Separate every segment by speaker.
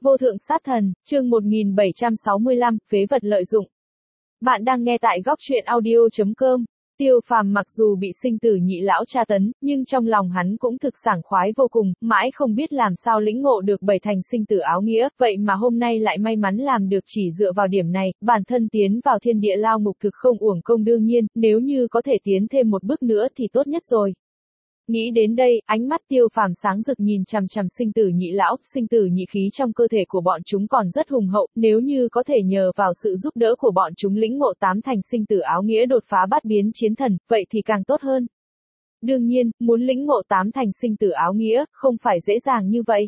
Speaker 1: Vô thượng sát thần, chương 1765, phế vật lợi dụng. Bạn đang nghe tại góc truyện audio.com. Tiêu Phàm mặc dù bị sinh tử nhị lão tra tấn, nhưng trong lòng hắn cũng thực sảng khoái vô cùng, mãi không biết làm sao lĩnh ngộ được bảy thành sinh tử áo nghĩa, vậy mà hôm nay lại may mắn làm được. Chỉ dựa vào điểm này, bản thân tiến vào thiên địa lao ngục thực không uổng công, đương nhiên, nếu như có thể tiến thêm một bước nữa thì tốt nhất rồi. Nghĩ đến đây, ánh mắt Tiêu Phàm sáng rực nhìn chằm chằm sinh tử nhị lão, sinh tử nhị khí trong cơ thể của bọn chúng còn rất hùng hậu, nếu như có thể nhờ vào sự giúp đỡ của bọn chúng lĩnh ngộ tám thành sinh tử áo nghĩa đột phá bát biến chiến thần, vậy thì càng tốt hơn. Đương nhiên, muốn lĩnh ngộ tám thành sinh tử áo nghĩa, không phải dễ dàng như vậy.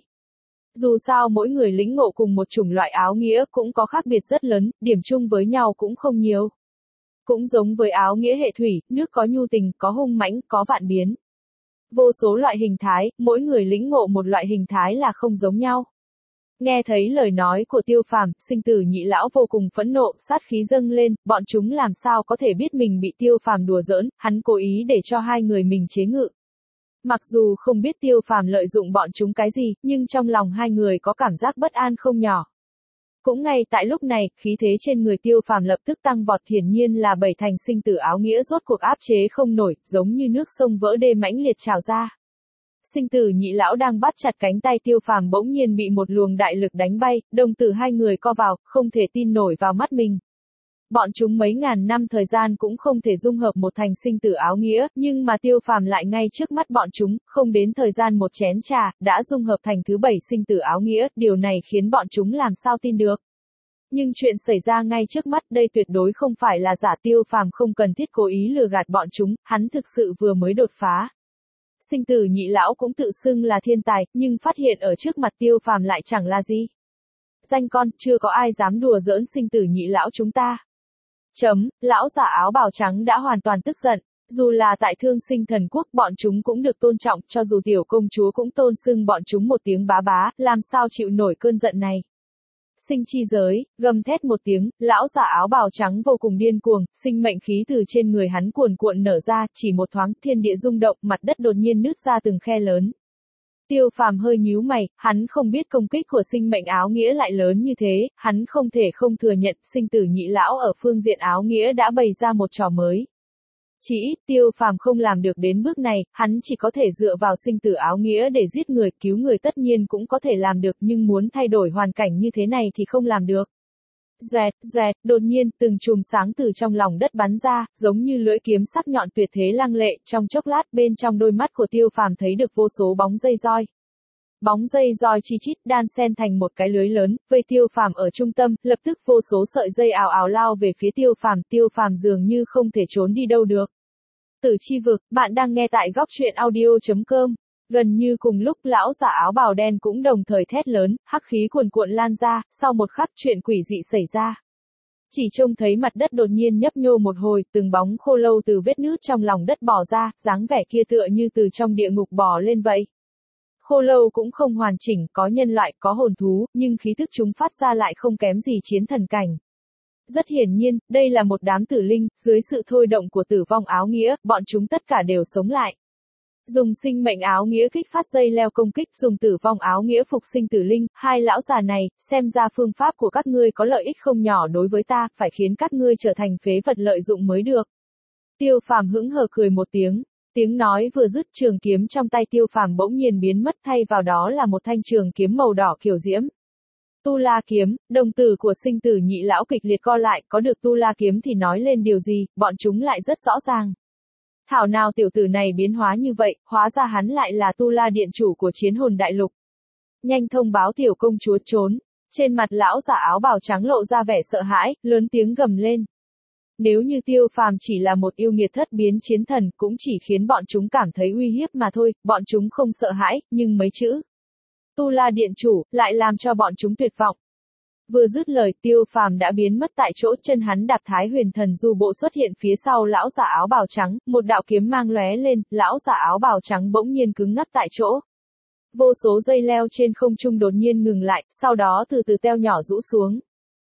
Speaker 1: Dù sao mỗi người lĩnh ngộ cùng một chủng loại áo nghĩa cũng có khác biệt rất lớn, điểm chung với nhau cũng không nhiều. Cũng giống với áo nghĩa hệ thủy, nước có nhu tình, có hung mãnh, có vạn biến. Vô số loại hình thái, mỗi người lĩnh ngộ một loại hình thái là không giống nhau. Nghe thấy lời nói của Tiêu Phàm, sinh tử nhị lão vô cùng phẫn nộ, sát khí dâng lên, bọn chúng làm sao có thể biết mình bị Tiêu Phàm đùa giỡn, hắn cố ý để cho hai người mình chế ngự. Mặc dù không biết Tiêu Phàm lợi dụng bọn chúng cái gì, nhưng trong lòng hai người có cảm giác bất an không nhỏ. Cũng ngay tại lúc này, khí thế trên người Tiêu Phàm lập tức tăng vọt, hiển nhiên là bảy thành sinh tử áo nghĩa rốt cuộc áp chế không nổi, giống như nước sông vỡ đê mãnh liệt trào ra. Sinh tử nhị lão đang bắt chặt cánh tay Tiêu Phàm bỗng nhiên bị một luồng đại lực đánh bay, đồng tử hai người co vào, không thể tin nổi vào mắt mình. Bọn chúng mấy ngàn năm thời gian cũng không thể dung hợp một thành sinh tử áo nghĩa, nhưng mà Tiêu Phàm lại ngay trước mắt bọn chúng, không đến thời gian một chén trà, đã dung hợp thành thứ bảy sinh tử áo nghĩa, điều này khiến bọn chúng làm sao tin được. Nhưng chuyện xảy ra ngay trước mắt đây tuyệt đối không phải là giả, Tiêu Phàm không cần thiết cố ý lừa gạt bọn chúng, hắn thực sự vừa mới đột phá. Sinh tử nhị lão cũng tự xưng là thiên tài, nhưng phát hiện ở trước mặt Tiêu Phàm lại chẳng là gì. Danh con, chưa có ai dám đùa giỡn sinh tử nhị lão chúng ta. Lão giả áo bào trắng đã hoàn toàn tức giận, dù là tại Thương Sinh Thần Quốc bọn chúng cũng được tôn trọng, cho dù tiểu công chúa cũng tôn xưng bọn chúng một tiếng bá bá, làm sao chịu nổi cơn giận này. Sinh chi giới, gầm thét một tiếng, lão giả áo bào trắng vô cùng điên cuồng, sinh mệnh khí từ trên người hắn cuồn cuộn nở ra, chỉ một thoáng, thiên địa rung động, mặt đất đột nhiên nứt ra từng khe lớn. Tiêu Phàm hơi nhíu mày, hắn không biết công kích của sinh mệnh áo nghĩa lại lớn như thế, hắn không thể không thừa nhận, sinh tử nhị lão ở phương diện áo nghĩa đã bày ra một trò mới. Chỉ ít Tiêu Phàm không làm được đến bước này, hắn chỉ có thể dựa vào sinh tử áo nghĩa để giết người, cứu người tất nhiên cũng có thể làm được, nhưng muốn thay đổi hoàn cảnh như thế này thì không làm được. Doẹt, đột nhiên, từng chùm sáng từ trong lòng đất bắn ra, giống như lưỡi kiếm sắc nhọn tuyệt thế lăng lệ, trong chốc lát bên trong đôi mắt của Tiêu Phàm thấy được vô số bóng dây roi. Bóng dây roi chi chít đan xen thành một cái lưới lớn, vây Tiêu Phàm ở trung tâm, lập tức vô số sợi dây ào ào lao về phía Tiêu Phàm dường như không thể trốn đi đâu được. Tử chi vực, bạn đang nghe tại góc truyện audio.com. Gần như cùng lúc lão giả áo bào đen cũng đồng thời thét lớn, hắc khí cuồn cuộn lan ra, sau một khắc chuyện quỷ dị xảy ra. Chỉ trông thấy mặt đất đột nhiên nhấp nhô một hồi, từng bóng khô lâu từ vết nứt trong lòng đất bò ra, dáng vẻ kia tựa như từ trong địa ngục bò lên vậy. Khô lâu cũng không hoàn chỉnh, có nhân loại, có hồn thú, nhưng khí thức chúng phát ra lại không kém gì chiến thần cảnh. Rất hiển nhiên, đây là một đám tử linh, dưới sự thôi động của tử vong áo nghĩa, bọn chúng tất cả đều sống lại. Dùng sinh mệnh áo nghĩa kích phát dây leo công kích, dùng tử vong áo nghĩa phục sinh tử linh, hai lão già này, xem ra phương pháp của các ngươi có lợi ích không nhỏ đối với ta, phải khiến các ngươi trở thành phế vật lợi dụng mới được. Tiêu Phàm hững hờ cười một tiếng. Tiếng nói vừa dứt, trường kiếm trong tay Tiêu Phàm bỗng nhiên biến mất, thay vào đó là một thanh trường kiếm màu đỏ kiều diễm. Tu La kiếm, đồng tử của sinh tử nhị lão kịch liệt co lại, có được Tu La kiếm thì nói lên điều gì, bọn chúng lại rất rõ ràng. Thảo nào tiểu tử này biến hóa như vậy, hóa ra hắn lại là Tu La điện chủ của Chiến Hồn Đại Lục. Nhanh thông báo tiểu công chúa trốn. Trên mặt lão giả áo bào trắng lộ ra vẻ sợ hãi, lớn tiếng gầm lên. Nếu như Tiêu Phàm chỉ là một yêu nghiệt thất biến chiến thần, cũng chỉ khiến bọn chúng cảm thấy uy hiếp mà thôi, bọn chúng không sợ hãi, nhưng mấy chữ Tu La điện chủ lại làm cho bọn chúng tuyệt vọng. Vừa dứt lời, Tiêu Phàm đã biến mất tại chỗ, chân hắn đạp Thái Huyền Thần Du bộ xuất hiện phía sau lão giả áo bào trắng, một đạo kiếm mang lóe lên, lão giả áo bào trắng bỗng nhiên cứng ngắc tại chỗ. Vô số dây leo trên không trung đột nhiên ngừng lại, sau đó từ từ teo nhỏ rũ xuống.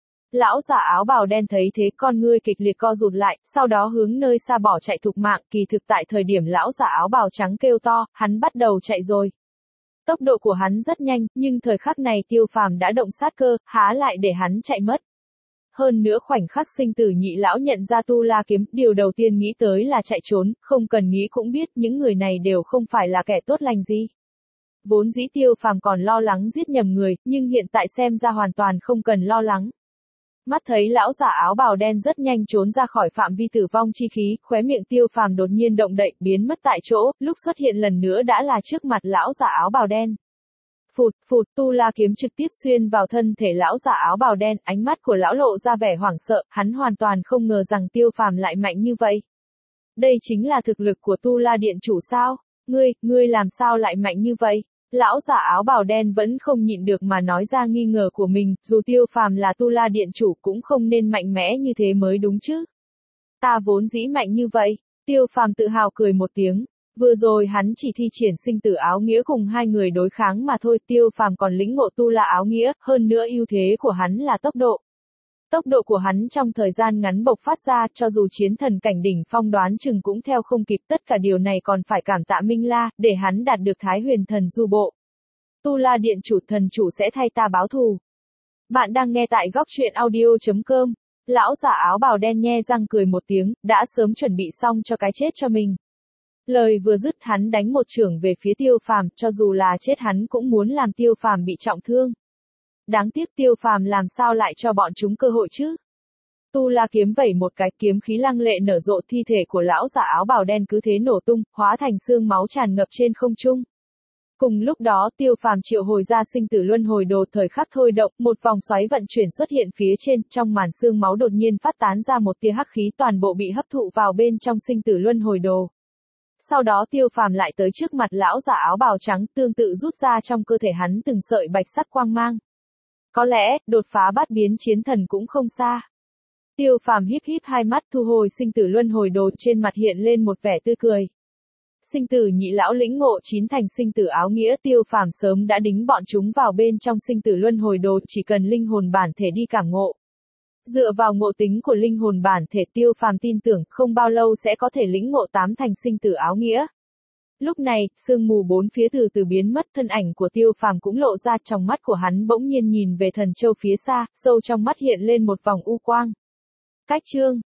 Speaker 1: Lão giả áo bào đen thấy thế, con ngươi kịch liệt co rụt lại, sau đó hướng nơi xa bỏ chạy thục mạng, kỳ thực tại thời điểm lão giả áo bào trắng kêu to, hắn bắt đầu chạy rồi. Tốc độ của hắn rất nhanh, nhưng thời khắc này Tiêu Phàm đã động sát cơ, há lại để hắn chạy mất. Hơn nữa khoảnh khắc sinh tử nhị lão nhận ra Tu La kiếm, điều đầu tiên nghĩ tới là chạy trốn, không cần nghĩ cũng biết những người này đều không phải là kẻ tốt lành gì. Vốn dĩ Tiêu Phàm còn lo lắng giết nhầm người, nhưng hiện tại xem ra hoàn toàn không cần lo lắng. Mắt thấy lão giả áo bào đen rất nhanh trốn ra khỏi phạm vi tử vong chi khí, khóe miệng Tiêu Phàm đột nhiên động đậy, biến mất tại chỗ, lúc xuất hiện lần nữa đã là trước mặt lão giả áo bào đen. Phụt, phụt, Tu La kiếm trực tiếp xuyên vào thân thể lão giả áo bào đen, ánh mắt của lão lộ ra vẻ hoảng sợ, hắn hoàn toàn không ngờ rằng Tiêu Phàm lại mạnh như vậy. Đây chính là thực lực của Tu La điện chủ sao? Ngươi làm sao lại mạnh như vậy? Lão giả áo bào đen vẫn không nhịn được mà nói ra nghi ngờ của mình, dù Tiêu Phàm là Tu La điện chủ cũng không nên mạnh mẽ như thế mới đúng chứ. Ta vốn dĩ mạnh như vậy. Tiêu Phàm tự hào cười một tiếng. Vừa rồi hắn chỉ thi triển sinh tử áo nghĩa cùng hai người đối kháng mà thôi, Tiêu Phàm còn lĩnh ngộ Tu La áo nghĩa, hơn nữa ưu thế của hắn là tốc độ. Tốc độ của hắn trong thời gian ngắn bộc phát ra, cho dù chiến thần cảnh đỉnh phong đoán chừng cũng theo không kịp, tất cả điều này còn phải cảm tạ Minh La, để hắn đạt được Thái Huyền Thần Du Bộ. Tu La điện chủ, thần chủ sẽ thay ta báo thù. Bạn đang nghe tại góc truyện audio.com. Lão giả áo bào đen nhe răng cười một tiếng, đã sớm chuẩn bị xong cho cái chết cho mình. Lời vừa dứt hắn đánh một chưởng về phía Tiêu Phàm, cho dù là chết hắn cũng muốn làm Tiêu Phàm bị trọng thương. Đáng tiếc Tiêu Phàm làm sao lại cho bọn chúng cơ hội chứ? Tu La kiếm vẩy một cái, kiếm khí lăng lệ nở rộ, thi thể của lão giả áo bào đen cứ thế nổ tung, hóa thành xương máu tràn ngập trên không trung. Cùng lúc đó Tiêu Phàm triệu hồi ra sinh tử luân hồi đồ, thời khắc thôi động, một vòng xoáy vận chuyển xuất hiện phía trên, trong màn xương máu đột nhiên phát tán ra một tia hắc khí, toàn bộ bị hấp thụ vào bên trong sinh tử luân hồi đồ. Sau đó Tiêu Phàm lại tới trước mặt lão giả áo bào trắng, tương tự rút ra trong cơ thể hắn từng sợi bạch sắc quang mang. Có lẽ, đột phá bát biến chiến thần cũng không xa. Tiêu Phàm híp híp hai mắt, thu hồi sinh tử luân hồi đồ, trên mặt hiện lên một vẻ tươi cười. Sinh tử nhị lão lĩnh ngộ chín thành sinh tử áo nghĩa, Tiêu Phàm sớm đã đính bọn chúng vào bên trong sinh tử luân hồi đồ, chỉ cần linh hồn bản thể đi cảm ngộ. Dựa vào ngộ tính của linh hồn bản thể, Tiêu Phàm tin tưởng không bao lâu sẽ có thể lĩnh ngộ tám thành sinh tử áo nghĩa. Lúc này, sương mù bốn phía từ từ biến mất, thân ảnh của Tiêu Phàm cũng lộ ra, trong mắt của hắn bỗng nhiên nhìn về thần châu phía xa, sâu trong mắt hiện lên một vòng u quang. Cách chương